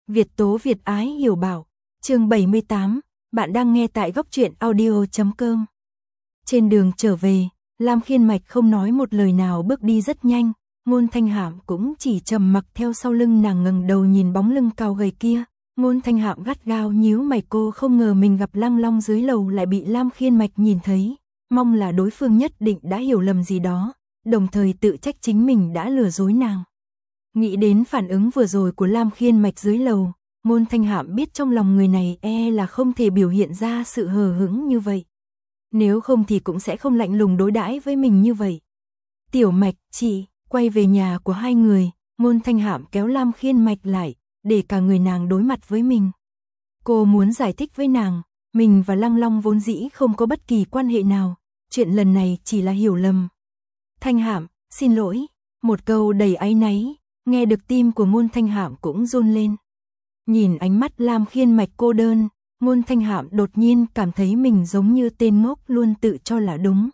Việt tố Việt ái hiểu bảo. Chương 78, bạn đang nghe tại góc truyện audio.com. Trên đường trở về, Lam Khiên Mạch không nói một lời nào bước đi rất nhanh, Ngôn Thanh Hạm cũng chỉ trầm mặc theo sau lưng nàng ngẩng đầu nhìn bóng lưng cao gầy kia. Ngôn Thanh Hạm gắt gao nhíu mày, cô không ngờ mình gặp Lăng Long dưới lầu lại bị Lam Khiên Mạch nhìn thấy, mong là đối phương nhất định đã hiểu lầm gì đó, đồng thời tự trách chính mình đã lừa dối nàng. Nghĩ đến phản ứng vừa rồi của Lam Khiên Mạch dưới lầu, Ngôn Thanh Hạm biết trong lòng người này là không thể biểu hiện ra sự hờ hững như vậy. Nếu không thì cũng sẽ không lạnh lùng đối đãi với mình như vậy. Tiểu Mạch, chị, quay về nhà của hai người, Ngôn Thanh Hạm kéo Lam Khiên Mạch lại, để cả người nàng đối mặt với mình. Cô muốn giải thích với nàng, mình và Lăng Long vốn dĩ không có bất kỳ quan hệ nào, chuyện lần này chỉ là hiểu lầm. Thanh Hạm, xin lỗi, một câu đầy áy náy, nghe được tim của Ngôn Thanh Hạm cũng run lên. Nhìn ánh mắt Lam Khiên Mạch cô đơn, Ngôn Thanh Hạm đột nhiên cảm thấy mình giống như tên ngốc luôn tự cho là đúng.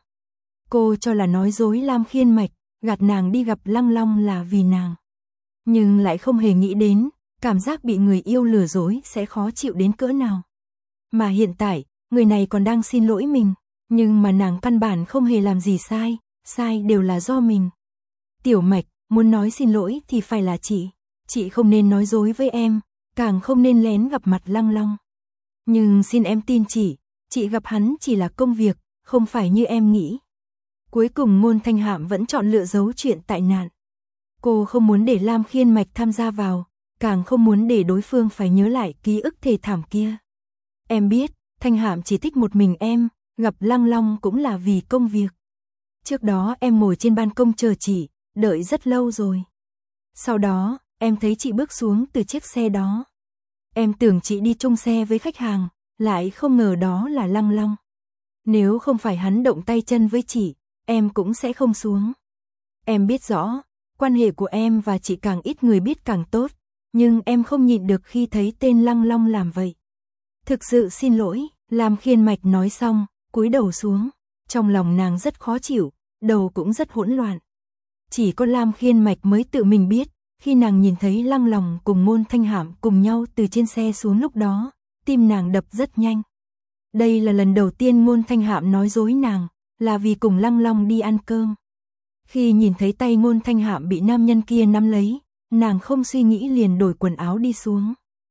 Cô cho là nói dối Lam Khiên Mạch, gạt nàng đi gặp Lăng Long là vì nàng. Nhưng lại không hề nghĩ đến, cảm giác bị người yêu lừa dối sẽ khó chịu đến cỡ nào. Mà hiện tại, người này còn đang xin lỗi mình, nhưng mà nàng căn bản không hề làm gì sai, sai đều là do mình. Tiểu Mạch, muốn nói xin lỗi thì phải là chị không nên nói dối với em, càng không nên lén gặp mặt Lăng Long. Nhưng xin em tin chị gặp hắn chỉ là công việc, không phải như em nghĩ. Cuối cùng Ngôn Thanh Hạm vẫn chọn lựa giấu chuyện tại nạn. Cô không muốn để Lam Khiên Mạch tham gia vào, càng không muốn để đối phương phải nhớ lại ký ức thê thảm kia. Em biết, Thanh Hạm chỉ thích một mình em, gặp Lăng Long cũng là vì công việc. Trước đó em ngồi trên ban công chờ chị, đợi rất lâu rồi. Sau đó, em thấy chị bước xuống từ chiếc xe đó. Em tưởng chị đi chung xe với khách hàng, lại không ngờ đó là Lăng Long. Nếu không phải hắn động tay chân với chị, em cũng sẽ không xuống. Em biết rõ, quan hệ của em và chị càng ít người biết càng tốt, nhưng em không nhịn được khi thấy tên Lăng Long làm vậy. Thực sự xin lỗi, Lam Khiên Mạch nói xong, cúi đầu xuống. Trong lòng nàng rất khó chịu, đầu cũng rất hỗn loạn. Chỉ có Lam Khiên Mạch mới tự mình biết, khi nàng nhìn thấy Lăng Long cùng Ngôn Thanh Hạm cùng nhau từ trên xe xuống lúc đó, tim nàng đập rất nhanh. Đây là lần đầu tiên Ngôn Thanh Hạm nói dối nàng, là vì cùng Lăng Long đi ăn cơm. Khi nhìn thấy tay Ngôn Thanh Hạm bị nam nhân kia nắm lấy, nàng không suy nghĩ liền đổi quần áo đi xuống.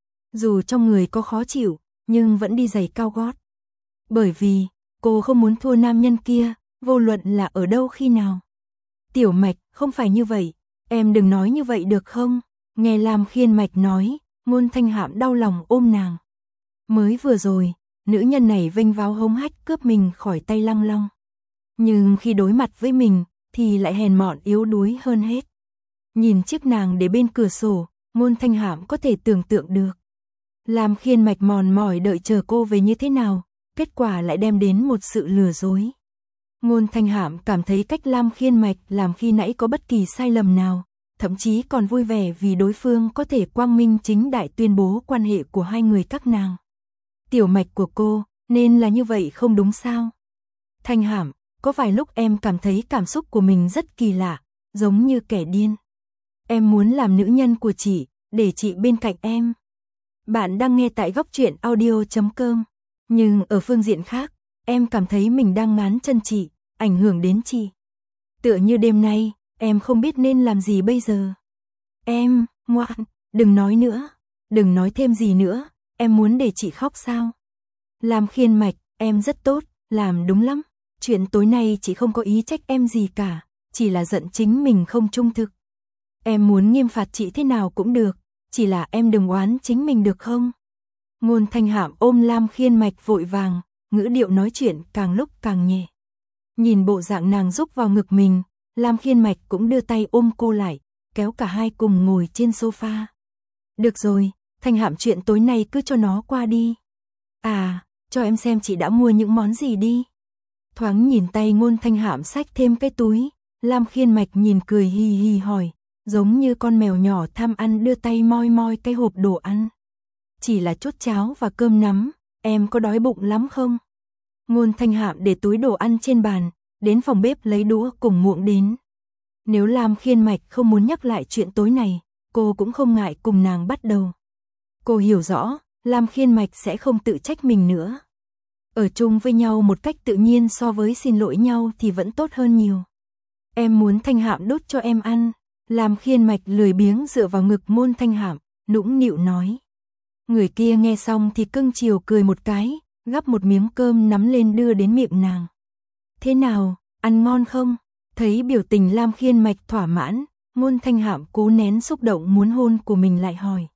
Dù trong người có khó chịu, nhưng vẫn đi giày cao gót. Bởi vì, cô không muốn thua nam nhân kia, vô luận là ở đâu khi nào. Tiểu Mạch, không phải như vậy, em đừng nói như vậy được không? Nghe Lam Khiên Mạch nói, Ngôn Thanh Hạm đau lòng ôm nàng. Mới vừa rồi, nữ nhân này vênh váo hống hách cướp mình khỏi tay Lăng Long. Nhưng khi đối mặt với mình, thì lại hèn mọn yếu đuối hơn hết. Nhìn chiếc nàng để bên cửa sổ, Ngôn Thanh Hạm có thể tưởng tượng được. Lam Khiên Mạch mòn mỏi đợi chờ cô về như thế nào, kết quả lại đem đến một sự lừa dối. Ngôn Thanh Hạm cảm thấy cách Lam Khiên Mạch làm khi nãy có bất kỳ sai lầm nào, thậm chí còn vui vẻ vì đối phương có thể quang minh chính đại tuyên bố quan hệ của hai người các nàng. Tiểu Mạch của cô, nên là như vậy không đúng sao? Thanh Hạm, có vài lúc em cảm thấy cảm xúc của mình rất kỳ lạ, giống như kẻ điên. Em muốn làm nữ nhân của chị, để chị bên cạnh em. Bạn đang nghe tại góc truyện audio.com. Nhưng ở phương diện khác, em cảm thấy mình đang ngán chân chị, ảnh hưởng đến chị. Tựa như đêm nay, em không biết nên làm gì bây giờ. Em, ngoan, đừng nói nữa, đừng nói thêm gì nữa, em muốn để chị khóc sao? Lam Khiên Mạch, em rất tốt, làm đúng lắm. Chuyện tối nay chị không có ý trách em gì cả, chỉ là giận chính mình không trung thực. Em muốn nghiêm phạt chị thế nào cũng được, chỉ là em đừng oán chính mình được không? Ngôn Thanh Hạm ôm Lam Khiên Mạch vội vàng, ngữ điệu nói chuyện càng lúc càng nhẹ. Nhìn bộ dạng nàng rúc vào ngực mình, Lam Khiên Mạch cũng đưa tay ôm cô lại, kéo cả hai cùng ngồi trên sofa. Được rồi, Thanh Hạm, chuyện tối nay cứ cho nó qua đi. À, cho em xem chị đã mua những món gì đi. Thoáng nhìn tay Ngôn Thanh Hạm xách thêm cái túi, Lam Khiên Mạch nhìn cười hì hì hỏi, giống như con mèo nhỏ tham ăn đưa tay moi moi cái hộp đồ ăn. Chỉ là chút cháo và cơm nắm, em có đói bụng lắm không? Ngôn Thanh Hạm để túi đồ ăn trên bàn, đến phòng bếp lấy đũa cùng muỗng đến. Nếu Lam Khiên Mạch không muốn nhắc lại chuyện tối này, cô cũng không ngại cùng nàng bắt đầu. Cô hiểu rõ, Lam Khiên Mạch sẽ không tự trách mình nữa. Ở chung với nhau một cách tự nhiên so với xin lỗi nhau thì vẫn tốt hơn nhiều. Em muốn Thanh Hạm đút cho em ăn. Lam Khiên Mạch lười biếng dựa vào ngực Ngôn Thanh Hạm, nũng nịu nói. Người kia nghe xong thì cưng chiều cười một cái, gắp một miếng cơm nắm lên đưa đến miệng nàng. Thế nào, ăn ngon không? Thấy biểu tình Lam Khiên Mạch thỏa mãn, Ngôn Thanh Hạm cố nén xúc động muốn hôn của mình lại hỏi.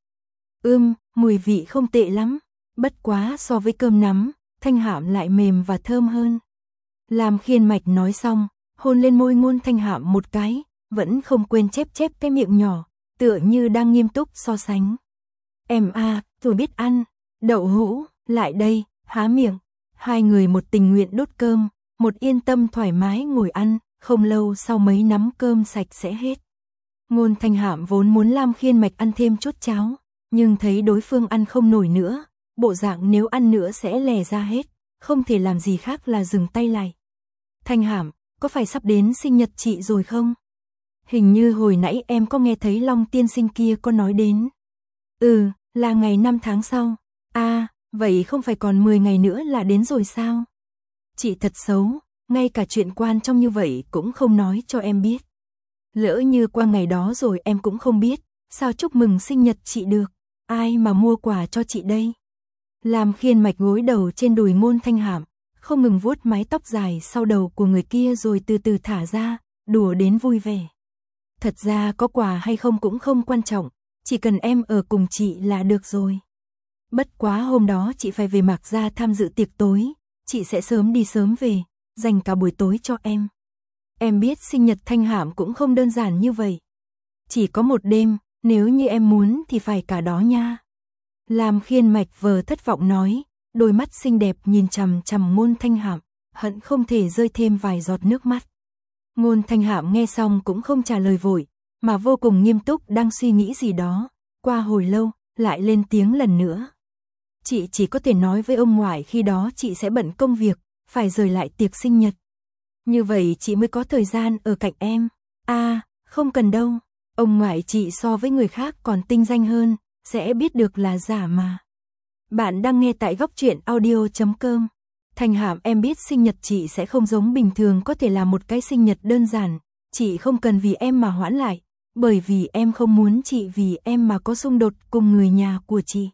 Mùi vị không tệ lắm, bất quá so với cơm nắm, Thanh Hạm lại mềm và thơm hơn. Lam Khiên Mạch nói xong, hôn lên môi Ngôn Thanh Hạm một cái, vẫn không quên chép cái miệng nhỏ, tựa như đang nghiêm túc so sánh. Em tôi biết ăn, đậu hũ, lại đây, há miệng. Hai người một tình nguyện đút cơm, một yên tâm thoải mái ngồi ăn, không lâu sau mấy nắm cơm sạch sẽ hết. Ngôn Thanh Hạm vốn muốn Lam Khiên Mạch ăn thêm chút cháo, nhưng thấy đối phương ăn không nổi nữa, bộ dạng nếu ăn nữa sẽ lè ra hết, không thể làm gì khác là dừng tay lại. Thanh Hạm, có phải sắp đến sinh nhật chị rồi không? Hình như hồi nãy em có nghe thấy Long tiên sinh kia có nói đến. Là ngày 5 tháng sau. Vậy không phải còn 10 ngày nữa là đến rồi sao? Chị thật xấu, ngay cả chuyện quan trọng như vậy cũng không nói cho em biết. Lỡ như qua ngày đó rồi em cũng không biết, sao chúc mừng sinh nhật chị được, ai mà mua quà cho chị đây? Lam Khiên Mạch gối đầu trên đùi Ngôn Thanh Hạm, không ngừng vuốt mái tóc dài sau đầu của người kia rồi từ từ thả ra, đùa đến vui vẻ. Thật ra có quà hay không cũng không quan trọng, chỉ cần em ở cùng chị là được rồi. Bất quá hôm đó chị phải về Mạc Gia tham dự tiệc tối, chị sẽ sớm đi sớm về, dành cả buổi tối cho em. Em biết sinh nhật Thanh Hạm cũng không đơn giản như vậy. Chỉ có một đêm, nếu như em muốn thì phải cả đó nha. Lam Khiên Mạch vờ thất vọng nói, đôi mắt xinh đẹp nhìn chằm chằm Ngôn Thanh Hạm, hận không thể rơi thêm vài giọt nước mắt. Ngôn Thanh Hạm nghe xong cũng không trả lời vội, mà vô cùng nghiêm túc đang suy nghĩ gì đó. Qua hồi lâu, lại lên tiếng lần nữa. Chị chỉ có thể nói với ông ngoại khi đó chị sẽ bận công việc, phải rời lại tiệc sinh nhật. Như vậy chị mới có thời gian ở cạnh em. Không cần đâu, ông ngoại chị so với người khác còn tinh danh hơn, sẽ biết được là giả mà. Bạn đang nghe tại góc truyện audio.com. Thanh Hạm, em biết sinh nhật chị sẽ không giống bình thường có thể là một cái sinh nhật đơn giản, chị không cần vì em mà hoãn lại, bởi vì em không muốn chị vì em mà có xung đột cùng người nhà của chị.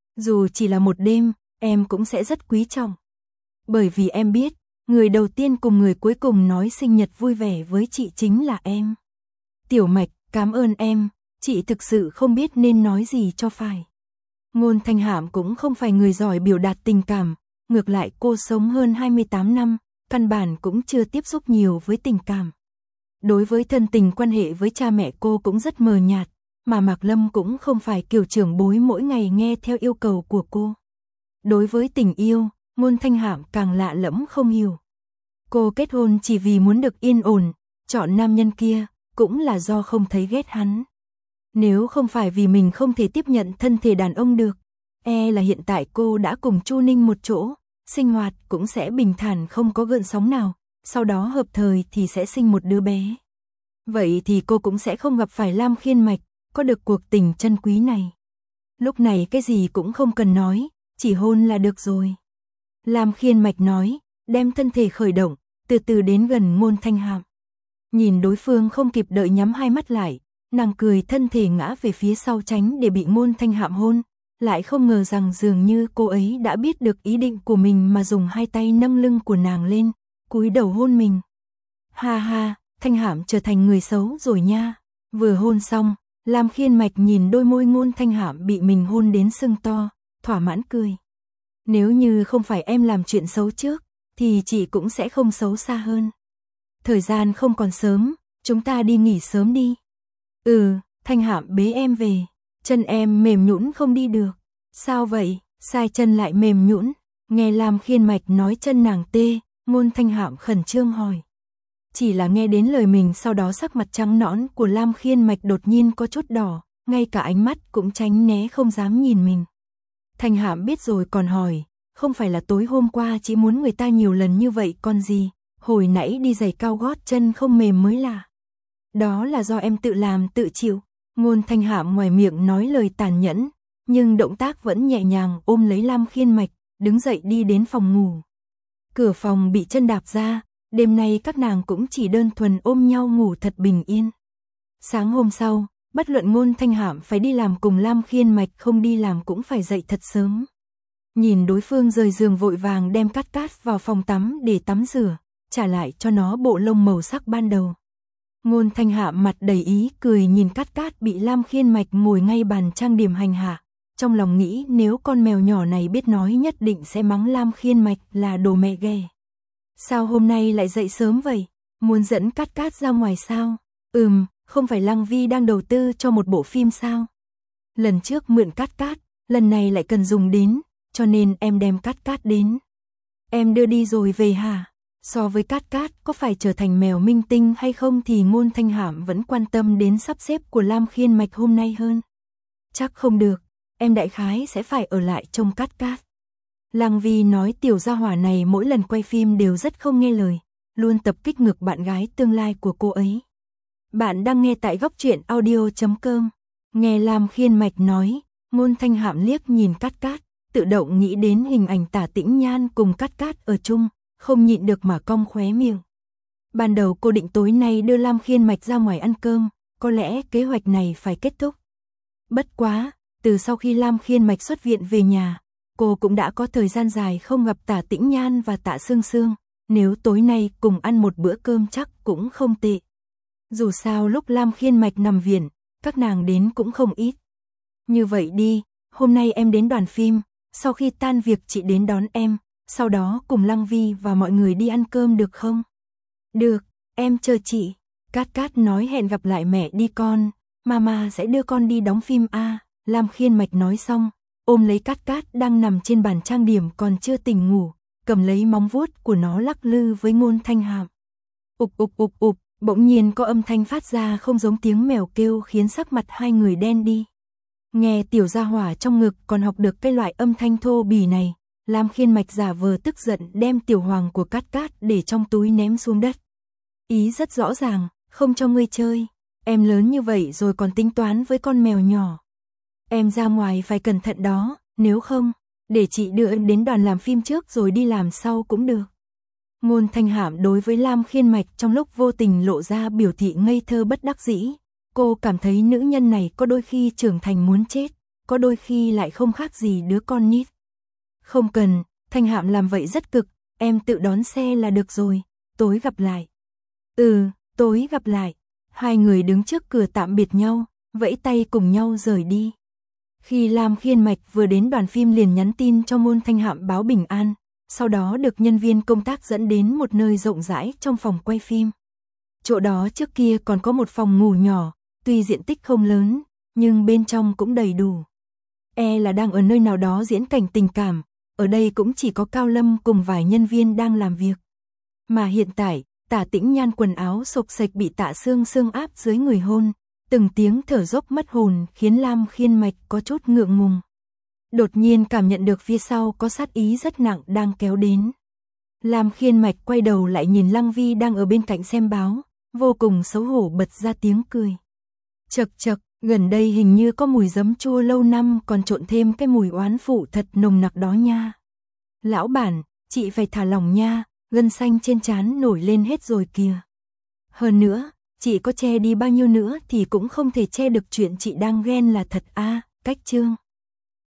Dù chỉ là một đêm, em cũng sẽ rất quý trọng. Bởi vì em biết, người đầu tiên cùng người cuối cùng nói sinh nhật vui vẻ với chị chính là em. Tiểu Mạch, cảm ơn em, chị thực sự không biết nên nói gì cho phải. Ngôn Thanh Hạm cũng không phải người giỏi biểu đạt tình cảm, ngược lại cô sống hơn 28 năm, căn bản cũng chưa tiếp xúc nhiều với tình cảm. Đối với thân tình quan hệ với cha mẹ cô cũng rất mờ nhạt, mà Mạc Lâm cũng không phải kiểu trưởng bối mỗi ngày nghe theo yêu cầu của cô. Đối với tình yêu, Ngôn Thanh Hạm càng lạ lẫm không hiểu. Cô kết hôn chỉ vì muốn được yên ổn, chọn nam nhân kia cũng là do không thấy ghét hắn. Nếu không phải vì mình không thể tiếp nhận thân thể đàn ông được, là hiện tại cô đã cùng Chu Ninh một chỗ, sinh hoạt cũng sẽ bình thản không có gợn sóng nào, sau đó hợp thời thì sẽ sinh một đứa bé. Vậy thì cô cũng sẽ không gặp phải Lam Khiên Mạch, có được cuộc tình chân quý này. Lúc này cái gì cũng không cần nói, chỉ hôn là được rồi. Lam Khiên Mạch nói, đem thân thể khởi động, từ từ đến gần Ngôn Thanh Hạm. Nhìn đối phương không kịp đợi nhắm hai mắt lại, nàng cười thân thể ngã về phía sau tránh để bị Ngôn Thanh Hạm hôn, lại không ngờ rằng dường như cô ấy đã biết được ý định của mình mà dùng hai tay nâng lưng của nàng lên, cúi đầu hôn mình. Ha, Thanh Hạm trở thành người xấu rồi nha. Vừa hôn xong, Lam Khiên Mạch nhìn đôi môi Ngôn Thanh Hạm bị mình hôn đến sưng to, thỏa mãn cười. Nếu như không phải em làm chuyện xấu trước, thì chị cũng sẽ không xấu xa hơn. Thời gian không còn sớm, chúng ta đi nghỉ sớm đi. Thanh Hạm bế em về, chân em mềm nhũn không đi được. Sao vậy, sai chân lại mềm nhũn? Nghe Lam Khiên Mạch nói chân nàng tê, Ngôn Thanh Hạm khẩn trương hỏi. Chỉ là nghe đến lời mình sau đó sắc mặt trắng nõn của Lam Khiên Mạch đột nhiên có chút đỏ, ngay cả ánh mắt cũng tránh né không dám nhìn mình. Thanh Hạm biết rồi còn hỏi, không phải là tối hôm qua chỉ muốn người ta nhiều lần như vậy còn gì, hồi nãy đi giày cao gót chân không mềm mới lạ. Đó là do em tự làm tự chịu. Ngôn Thanh Hạm ngoài miệng nói lời tàn nhẫn, nhưng động tác vẫn nhẹ nhàng ôm lấy Lam Khiên Mạch, đứng dậy đi đến phòng ngủ. Cửa phòng bị chân đạp ra, đêm nay các nàng cũng chỉ đơn thuần ôm nhau ngủ thật bình yên. Sáng hôm sau, bất luận Ngôn Thanh Hạm phải đi làm cùng Lam Khiên Mạch không đi làm cũng phải dậy thật sớm. Nhìn đối phương rời giường vội vàng đem Cát Cát vào phòng tắm để tắm rửa, trả lại cho nó bộ lông màu sắc ban đầu. Ngôn Thanh Hạm mặt đầy ý cười nhìn Cát Cát bị Lam Khiên Mạch ngồi ngay bàn trang điểm hành hạ, trong lòng nghĩ nếu con mèo nhỏ này biết nói nhất định sẽ mắng Lam Khiên Mạch là đồ mẹ ghê. Sao hôm nay lại dậy sớm vậy? Muốn dẫn Cát Cát ra ngoài sao? Không phải Lăng Vi đang đầu tư cho một bộ phim sao? Lần trước mượn Cát Cát, lần này lại cần dùng đến, cho nên em đem Cát Cát đến. Em đưa đi rồi về hả? So với Cát Cát có phải trở thành mèo minh tinh hay không thì Ngôn Thanh Hạm vẫn quan tâm đến sắp xếp của Lam Khiên Mạch hôm nay hơn. Chắc không được, em đại khái sẽ phải ở lại trông Cát Cát. Lăng Vi nói tiểu gia hỏa này mỗi lần quay phim đều rất không nghe lời, luôn tập kích ngược bạn gái tương lai của cô ấy. Bạn đang nghe tại góc truyện audio.com. Nghe Lam Khiên Mạch nói, Ngôn Thanh Hạm liếc nhìn Cát Cát, tự động nghĩ đến hình ảnh Tả Tĩnh Nhan cùng Cát Cát ở chung, không nhịn được mà cong khóe miệng. Ban đầu cô định tối nay đưa Lam Khiên Mạch ra ngoài ăn cơm, có lẽ kế hoạch này phải kết thúc. Bất quá, từ sau khi Lam Khiên Mạch xuất viện về nhà, cô cũng đã có thời gian dài không gặp Tả Tĩnh Nhan và Tạ Sương Sương, nếu tối nay cùng ăn một bữa cơm chắc cũng không tệ. Dù sao lúc Lam Khiên Mạch nằm viện, các nàng đến cũng không ít. Như vậy đi, hôm nay em đến đoàn phim, sau khi tan việc chị đến đón em, sau đó cùng Lăng Vi và mọi người đi ăn cơm được không? Được, em chờ chị. Cát Cát nói hẹn gặp lại mẹ đi con, mama sẽ đưa con đi đóng phim a. Lam Khiên Mạch nói xong, ôm lấy Cát Cát đang nằm trên bàn trang điểm còn chưa tỉnh ngủ, cầm lấy móng vuốt của nó lắc lư với Ngôn Thanh Hạm. Ục ục ục ục, bỗng nhiên có âm thanh phát ra không giống tiếng mèo kêu khiến sắc mặt hai người đen đi. Nghe tiểu gia hỏa trong ngực còn học được cái loại âm thanh thô bỉ này, Lam Khiên Mạch giả vờ tức giận đem tiểu hoàng của Cát Cát để trong túi ném xuống đất. Ý rất rõ ràng, không cho ngươi chơi, em lớn như vậy rồi còn tính toán với con mèo nhỏ. Em ra ngoài phải cẩn thận đó, nếu không, để chị đưa em đến đoàn làm phim trước rồi đi làm sau cũng được. Ngôn Thanh Hạm đối với Lam Khiên Mạch trong lúc vô tình lộ ra biểu thị ngây thơ bất đắc dĩ. Cô cảm thấy nữ nhân này có đôi khi trưởng thành muốn chết, có đôi khi lại không khác gì đứa con nít. Không cần, Thanh Hạm làm vậy rất cực, em tự đón xe là được rồi, tối gặp lại. Tối gặp lại. Hai người đứng trước cửa tạm biệt nhau, vẫy tay cùng nhau rời đi. Khi Lam Khiên Mạch vừa đến đoàn phim liền nhắn tin cho Ngôn Thanh Hạm báo bình an, sau đó được nhân viên công tác dẫn đến một nơi rộng rãi trong phòng quay phim. Chỗ đó trước kia còn có một phòng ngủ nhỏ, tuy diện tích không lớn, nhưng bên trong cũng đầy đủ. Là đang ở nơi nào đó diễn cảnh tình cảm, ở đây cũng chỉ có Cao Lâm cùng vài nhân viên đang làm việc. Mà hiện tại, Tả Tĩnh Nhan quần áo xộc xệch bị Tạ Sương Sương áp dưới người hôn, từng tiếng thở dốc mất hồn khiến Lam Khiên Mạch có chút ngượng ngùng. Đột nhiên cảm nhận được phía sau có sát ý rất nặng đang kéo đến. Lam Khiên Mạch quay đầu lại nhìn Lăng Vi đang ở bên cạnh xem báo, vô cùng xấu hổ bật ra tiếng cười. Chậc chậc, gần đây hình như có mùi giấm chua lâu năm còn trộn thêm cái mùi oán phụ thật nồng nặc đó nha. Lão bản, chị phải thả lỏng nha, gân xanh trên trán nổi lên hết rồi kìa. Hơn nữa, chị có che đi bao nhiêu nữa thì cũng không thể che được chuyện chị đang ghen là thật a. Cách chương